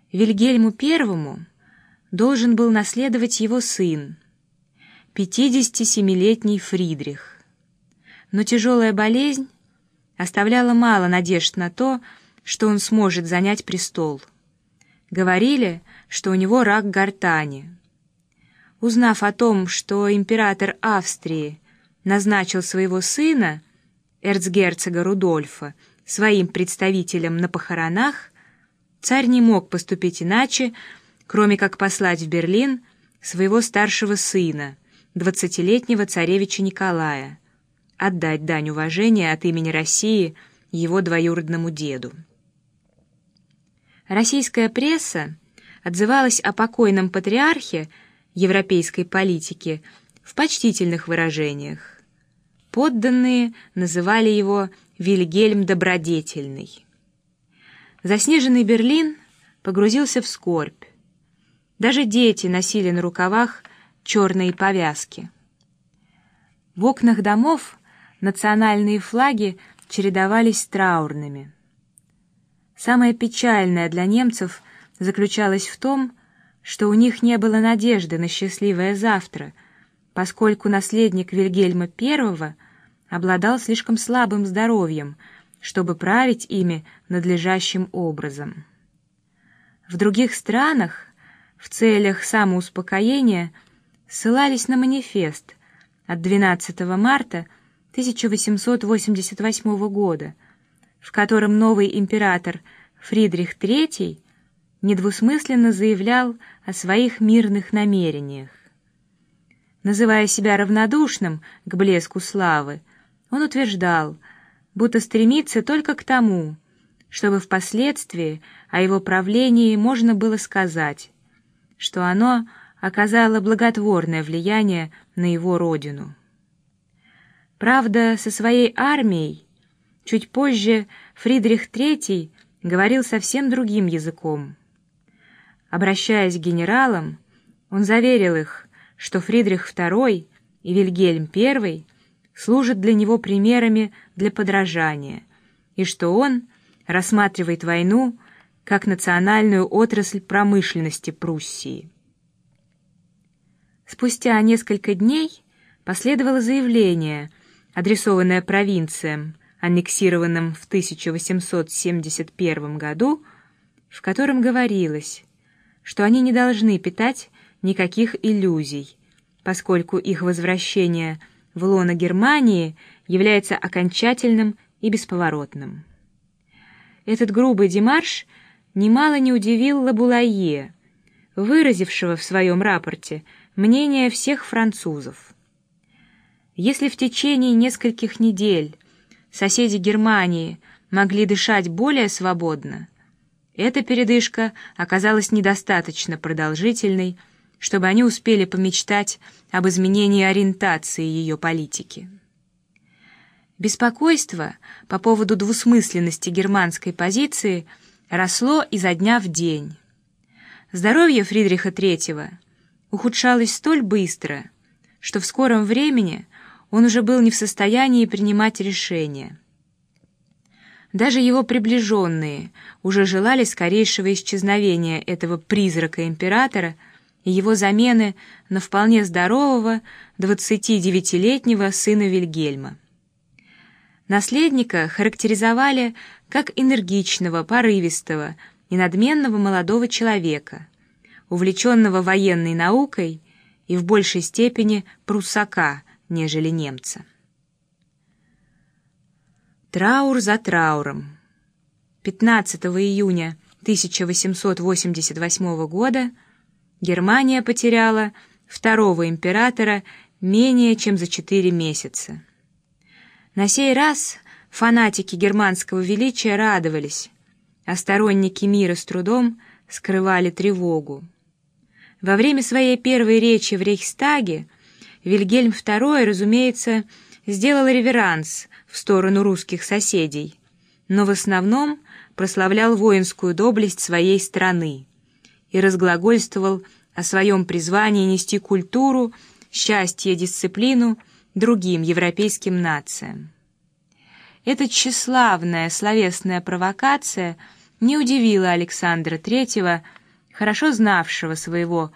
Вильгельму I должен был наследовать его сын, 57-летний Фридрих. Но тяжелая болезнь оставляла мало надежд на то, что он сможет занять престол. Говорили, что у него рак гортани. Узнав о том, что император Австрии назначил своего сына, эрцгерцога Рудольфа, своим представителем на похоронах, царь не мог поступить иначе, кроме как послать в Берлин своего старшего сына, 20-летнего царевича Николая, отдать дань уважения от имени России его двоюродному деду. Российская пресса отзывалась о покойном патриархе европейской политики в почтительных выражениях. Подданные называли его Вильгельм Добродетельный. Заснеженный Берлин погрузился в скорбь. Даже дети носили на рукавах черные повязки. В окнах домов национальные флаги чередовались с траурными. Самое печальное для немцев заключалось в том, что у них не было надежды на счастливое завтра, поскольку наследник Вильгельма I обладал слишком слабым здоровьем, чтобы править ими надлежащим образом. В других странах в целях самоуспокоения ссылались на манифест от 12 марта 1888 года, в котором новый император Фридрих III недвусмысленно заявлял о своих мирных намерениях. Называя себя равнодушным к блеску славы, он утверждал, будто стремится только к тому, чтобы впоследствии о его правлении можно было сказать, что оно оказало благотворное влияние на его родину. Правда, со своей армией чуть позже Фридрих III говорил совсем другим языком. Обращаясь к генералам, он заверил их, что Фридрих II и Вильгельм I служат для него примерами для подражания, и что он рассматривает войну как национальную отрасль промышленности Пруссии. Спустя несколько дней последовало заявление, адресованное провинциям, аннексированным в 1871 году, в котором говорилось, что они не должны питать никаких иллюзий, поскольку их возвращение в лоно Германии является окончательным и бесповоротным. Этот грубый демарш немало не удивил Лабулайе, выразившего в своем рапорте мнение всех французов. Если в течение нескольких недель соседи Германии могли дышать более свободно, эта передышка оказалась недостаточно продолжительной, чтобы они успели помечтать об изменении ориентации ее политики. Беспокойство по поводу двусмысленности германской позиции росло изо дня в день. Здоровье Фридриха III ухудшалось столь быстро, что в скором времени он уже был не в состоянии принимать решения. Даже его приближенные уже желали скорейшего исчезновения этого призрака императора и его замены на вполне здорового 29-летнего сына Вильгельма. Наследника характеризовали как энергичного, порывистого и надменного молодого человека, увлеченного военной наукой и в большей степени пруссака, нежели немца. Траур за трауром. 15 июня 1888 года Германия потеряла второго императора менее чем за 4 месяца. На сей раз фанатики германского величия радовались, а сторонники мира с трудом скрывали тревогу. Во время своей первой речи в Рейхстаге Вильгельм II, разумеется, сделал реверанс в сторону русских соседей, но в основном прославлял воинскую доблесть своей страны и разглагольствовал о своем призвании нести культуру, счастье и дисциплину другим европейским нациям. Эта тщеславная словесная провокация не удивила Александра III, хорошо знавшего своего